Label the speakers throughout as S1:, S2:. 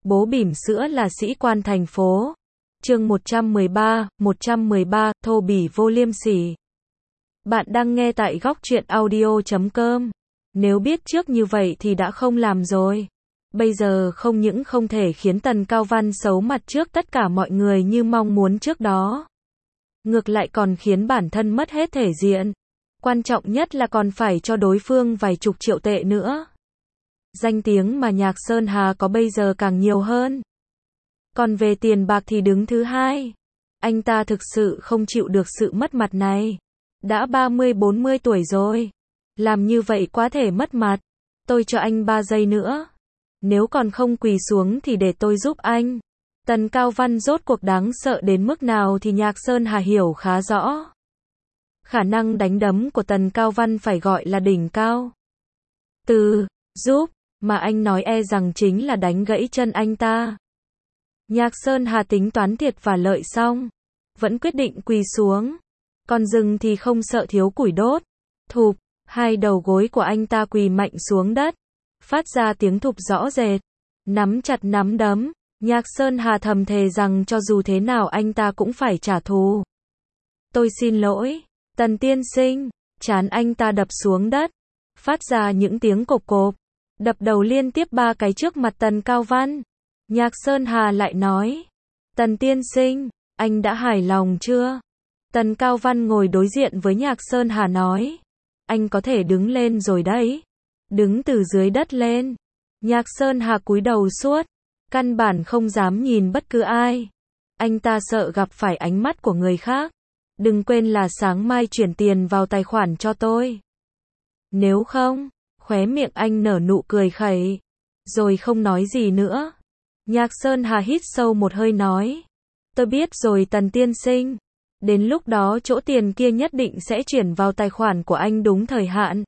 S1: Bố bỉm sữa là sĩ quan thành phố. Chương 113, thô bỉ vô liêm sỉ. Bạn đang nghe tại góc truyện audio.com. Nếu biết trước như vậy thì đã không làm rồi. Bây giờ không những không thể khiến Tần Cao Văn xấu mặt trước tất cả mọi người như mong muốn trước đó. Ngược lại còn khiến bản thân mất hết thể diện. Quan trọng nhất là còn phải cho đối phương vài chục triệu tệ nữa. Danh tiếng mà Nhạc Sơn Hà có bây giờ càng nhiều hơn. Còn về tiền bạc thì đứng thứ hai. Anh ta thực sự không chịu được sự mất mặt này. Đã 30-40 tuổi rồi. Làm như vậy quá thể mất mặt. Tôi cho anh 3 giây nữa. Nếu còn không quỳ xuống thì để tôi giúp anh. Tần Cao Văn rốt cuộc đáng sợ đến mức nào thì Nhạc Sơn Hà hiểu khá rõ. Khả năng đánh đấm của Tần Cao Văn phải gọi là đỉnh cao. Từ giúp mà anh nói e rằng chính là đánh gãy chân anh ta. Nhạc Sơn Hà tính toán thiệt và lợi xong, vẫn quyết định quỳ xuống. Còn rừng thì không sợ thiếu củi đốt. Thụp, hai đầu gối của anh ta quỳ mạnh xuống đất, phát ra tiếng thụp rõ rệt. Nắm chặt nắm đấm, Nhạc Sơn Hà thầm thề rằng cho dù thế nào anh ta cũng phải trả thù. Tôi xin lỗi, Tần tiên sinh. Trán anh ta đập xuống đất, phát ra những tiếng cộp cộp. Đập đầu liên tiếp 3 cái trước mặt Tần Cao Văn. Nhạc Sơn Hà lại nói, Tần tiên sinh, anh đã hài lòng chưa? Tần Cao Văn ngồi đối diện với Nhạc Sơn Hà nói, anh có thể đứng lên rồi đấy. Đứng từ dưới đất lên. Nhạc Sơn Hà cúi đầu suốt, căn bản không dám nhìn bất cứ ai. Anh ta sợ gặp phải ánh mắt của người khác. Đừng quên là sáng mai chuyển tiền vào tài khoản cho tôi. Nếu không, khóe miệng anh nở nụ cười khẩy, rồi không nói gì nữa. Nhạc Sơn Hà hít sâu một hơi nói, tôi biết rồi Tần tiên sinh. Đến lúc đó chỗ tiền kia nhất định sẽ chuyển vào tài khoản của anh đúng thời hạn.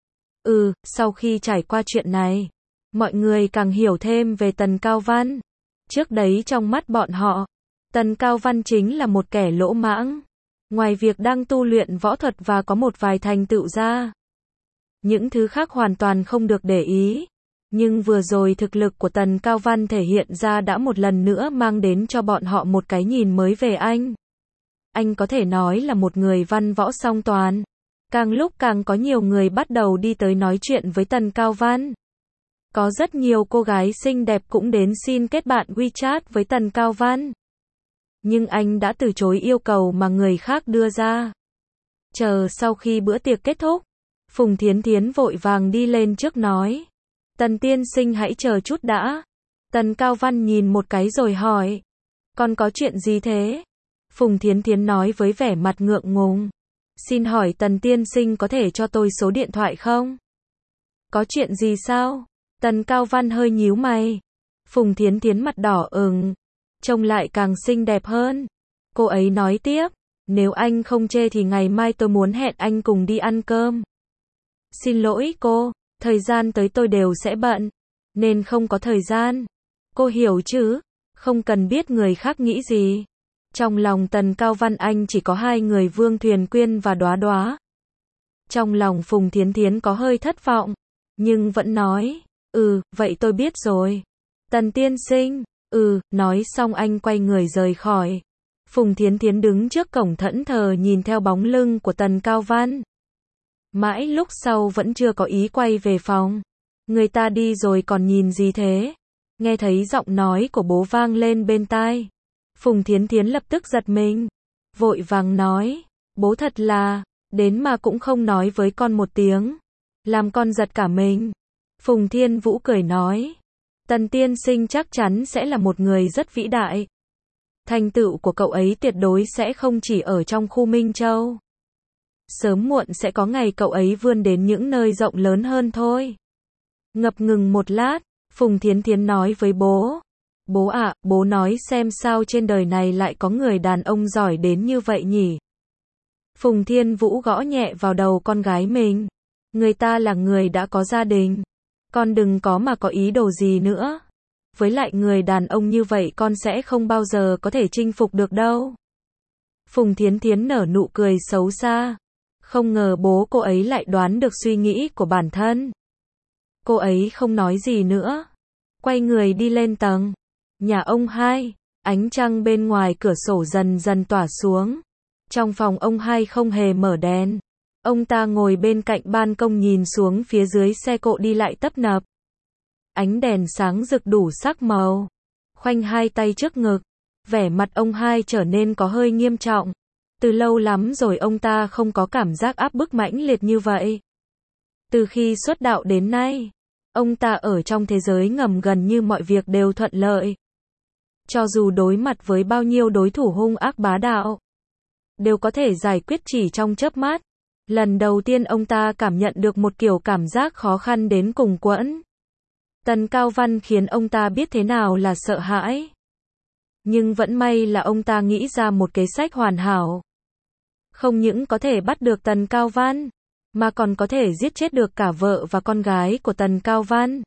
S1: Sau khi trải qua chuyện này, mọi người càng hiểu thêm về Tần Cao Văn. Trước đấy trong mắt bọn họ, Tần Cao Văn chính là một kẻ lỗ mãng. Ngoài việc đang tu luyện võ thuật và có một vài thành tựu ra, những thứ khác hoàn toàn không được để ý. Nhưng vừa rồi thực lực của Tần Cao Văn thể hiện ra đã một lần nữa mang đến cho bọn họ một cái nhìn mới về anh. Anh có thể nói là một người văn võ song toàn. Càng lúc càng có nhiều người bắt đầu đi tới nói chuyện với Tần Cao Văn. Có rất nhiều cô gái xinh đẹp cũng đến xin kết bạn WeChat với Tần Cao Văn. Nhưng anh đã từ chối yêu cầu mà người khác đưa ra. Chờ sau khi bữa tiệc kết thúc, Phùng Thiến Thiến vội vàng đi lên trước nói, Tần tiên sinh hãy chờ chút đã. Tần Cao Văn nhìn một cái rồi hỏi, còn có chuyện gì thế? Phùng Thiến Thiến nói với vẻ mặt ngượng ngùng, xin hỏi Tần tiên sinh có thể cho tôi số điện thoại không? Có chuyện gì sao? Tần Cao Văn hơi nhíu mày. Phùng Thiến Thiến mặt đỏ ửng, trông lại càng xinh đẹp hơn. Cô ấy nói tiếp, nếu anh không chê thì ngày mai tôi muốn hẹn anh cùng đi ăn cơm. Xin lỗi cô, thời gian tới tôi đều sẽ bận, nên không có thời gian. Cô hiểu chứ, không cần biết người khác nghĩ gì. Trong lòng Tần Cao Văn anh chỉ có hai người Vương Thuyền Quyên và Đóa Đóa. Trong lòng Phùng Thiến Thiến có hơi thất vọng, nhưng vẫn nói, vậy tôi biết rồi. Tần tiên sinh, nói xong anh quay người rời khỏi. Phùng Thiến Thiến đứng trước cổng thẫn thờ nhìn theo bóng lưng của Tần Cao Văn. Mãi lúc sau vẫn chưa có ý quay về phòng. Người ta đi rồi còn nhìn gì thế? Nghe thấy giọng nói của bố vang lên bên tai. Phùng Thiến Thiến lập tức giật mình. Vội vàng nói, bố thật là, đến mà cũng không nói với con một tiếng. Làm con giật cả mình. Phùng Thiên Vũ cười nói, Tần tiên sinh chắc chắn sẽ là một người rất vĩ đại. Thành tựu của cậu ấy tuyệt đối sẽ không chỉ ở trong khu Minh Châu. Sớm muộn sẽ có ngày cậu ấy vươn đến những nơi rộng lớn hơn thôi. Ngập ngừng một lát, Phùng Thiến Thiến nói với bố. Bố ạ, bố nói xem sao trên đời này lại có người đàn ông giỏi đến như vậy nhỉ? Phùng Thiên Vũ gõ nhẹ vào đầu con gái mình. Người ta là người đã có gia đình. Con đừng có mà có ý đồ gì nữa. Với lại người đàn ông như vậy con sẽ không bao giờ có thể chinh phục được đâu. Phùng Thiến Thiến nở nụ cười xấu xa. Không ngờ bố cô ấy lại đoán được suy nghĩ của bản thân. Cô ấy không nói gì nữa. Quay người đi lên tầng. Nhà ông Hai, ánh trăng bên ngoài cửa sổ dần dần tỏa xuống. Trong phòng ông Hai không hề mở đèn. Ông ta ngồi bên cạnh ban công nhìn xuống phía dưới xe cộ đi lại tấp nập. Ánh đèn sáng rực đủ sắc màu. Khoanh hai tay trước ngực. Vẻ mặt ông Hai trở nên có hơi nghiêm trọng. Từ lâu lắm rồi ông ta không có cảm giác áp bức mãnh liệt như vậy. Từ khi xuất đạo đến nay, ông ta ở trong thế giới ngầm gần như mọi việc đều thuận lợi. Cho dù đối mặt với bao nhiêu đối thủ hung ác bá đạo, đều có thể giải quyết chỉ trong chớp mắt. Lần đầu tiên ông ta cảm nhận được một kiểu cảm giác khó khăn đến cùng quẫn. Tần Cao Văn khiến ông ta biết thế nào là sợ hãi. Nhưng vẫn may là ông ta nghĩ ra một kế sách hoàn hảo. Không những có thể bắt được Tần Cao Văn, mà còn có thể giết chết được cả vợ và con gái của Tần Cao Văn.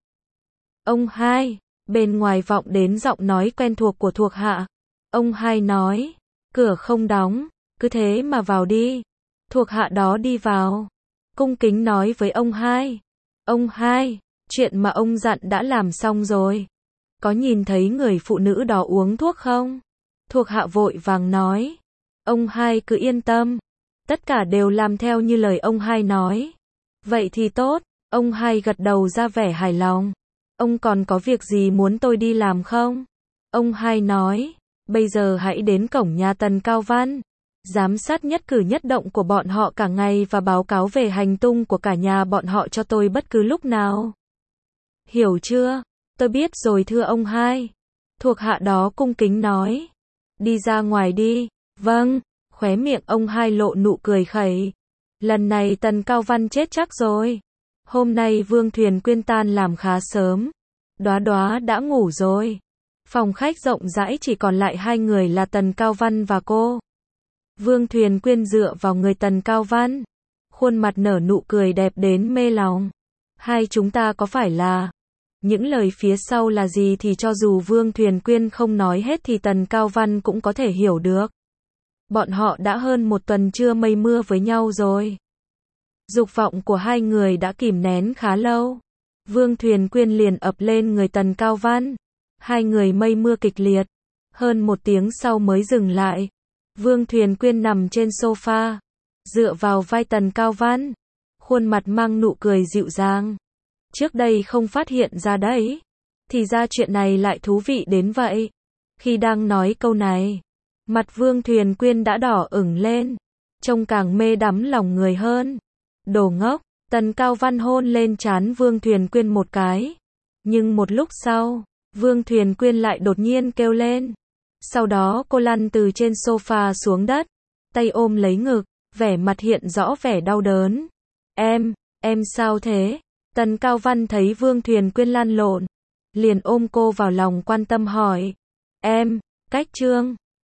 S1: Ông Hai, bên ngoài vọng đến giọng nói quen thuộc của thuộc hạ. Ông Hai nói, cửa không đóng, cứ thế mà vào đi. Thuộc hạ đó đi vào, cung kính nói với ông Hai. Ông Hai, chuyện mà ông dặn đã làm xong rồi. Có nhìn thấy người phụ nữ đó uống thuốc không? Thuộc hạ vội vàng nói. Ông Hai cứ yên tâm. Tất cả đều làm theo như lời ông Hai nói. Vậy thì tốt, ông Hai gật đầu ra vẻ hài lòng. Ông còn có việc gì muốn tôi đi làm không? Ông Hai nói, bây giờ hãy đến cổng nhà Tần Cao Văn. Giám sát nhất cử nhất động của bọn họ cả ngày và báo cáo về hành tung của cả nhà bọn họ cho tôi bất cứ lúc nào. Hiểu chưa? Tôi biết rồi thưa ông Hai. Thuộc hạ đó cung kính nói. Đi ra ngoài đi. Vâng. Khóe miệng ông Hai lộ nụ cười khẩy. Lần này Tần Cao Văn chết chắc rồi. Hôm nay Vương Thuyền Quyên tan làm khá sớm. Đóa Đóa đã ngủ rồi. Phòng khách rộng rãi chỉ còn lại hai người là Tần Cao Văn và cô. Vương Thuyền Quyên dựa vào người Tần Cao Văn. Khuôn mặt nở nụ cười đẹp đến mê lòng. Hai chúng ta có phải là... Những lời phía sau là gì thì cho dù Vương Thuyền Quyên không nói hết thì Tần Cao Văn cũng có thể hiểu được. Bọn họ đã hơn một tuần chưa mây mưa với nhau rồi. Dục vọng của hai người đã kìm nén khá lâu. Vương Thuyền Quyên liền ập lên người Tần Cao Văn. Hai người mây mưa kịch liệt. Hơn một tiếng sau mới dừng lại. Vương Thuyền Quyên nằm trên sofa, dựa vào vai Tần Cao Văn. Khuôn mặt mang nụ cười dịu dàng. Trước đây không phát hiện ra đấy. Thì ra chuyện này lại thú vị đến vậy. Khi đang nói câu này, mặt Vương Thuyền Quyên đã đỏ ửng lên. Trông càng mê đắm lòng người hơn. Đồ ngốc, Tần Cao Văn hôn lên trán Vương Thuyền Quyên một cái. Nhưng một lúc sau, Vương Thuyền Quyên lại đột nhiên kêu lên. Sau đó cô lăn từ trên sofa xuống đất. Tay ôm lấy ngực, vẻ mặt hiện rõ vẻ đau đớn. Em sao thế? Tần Cao Văn thấy Vương Thuyền Quyên lăn lộn, liền ôm cô vào lòng quan tâm hỏi. Cách Trương,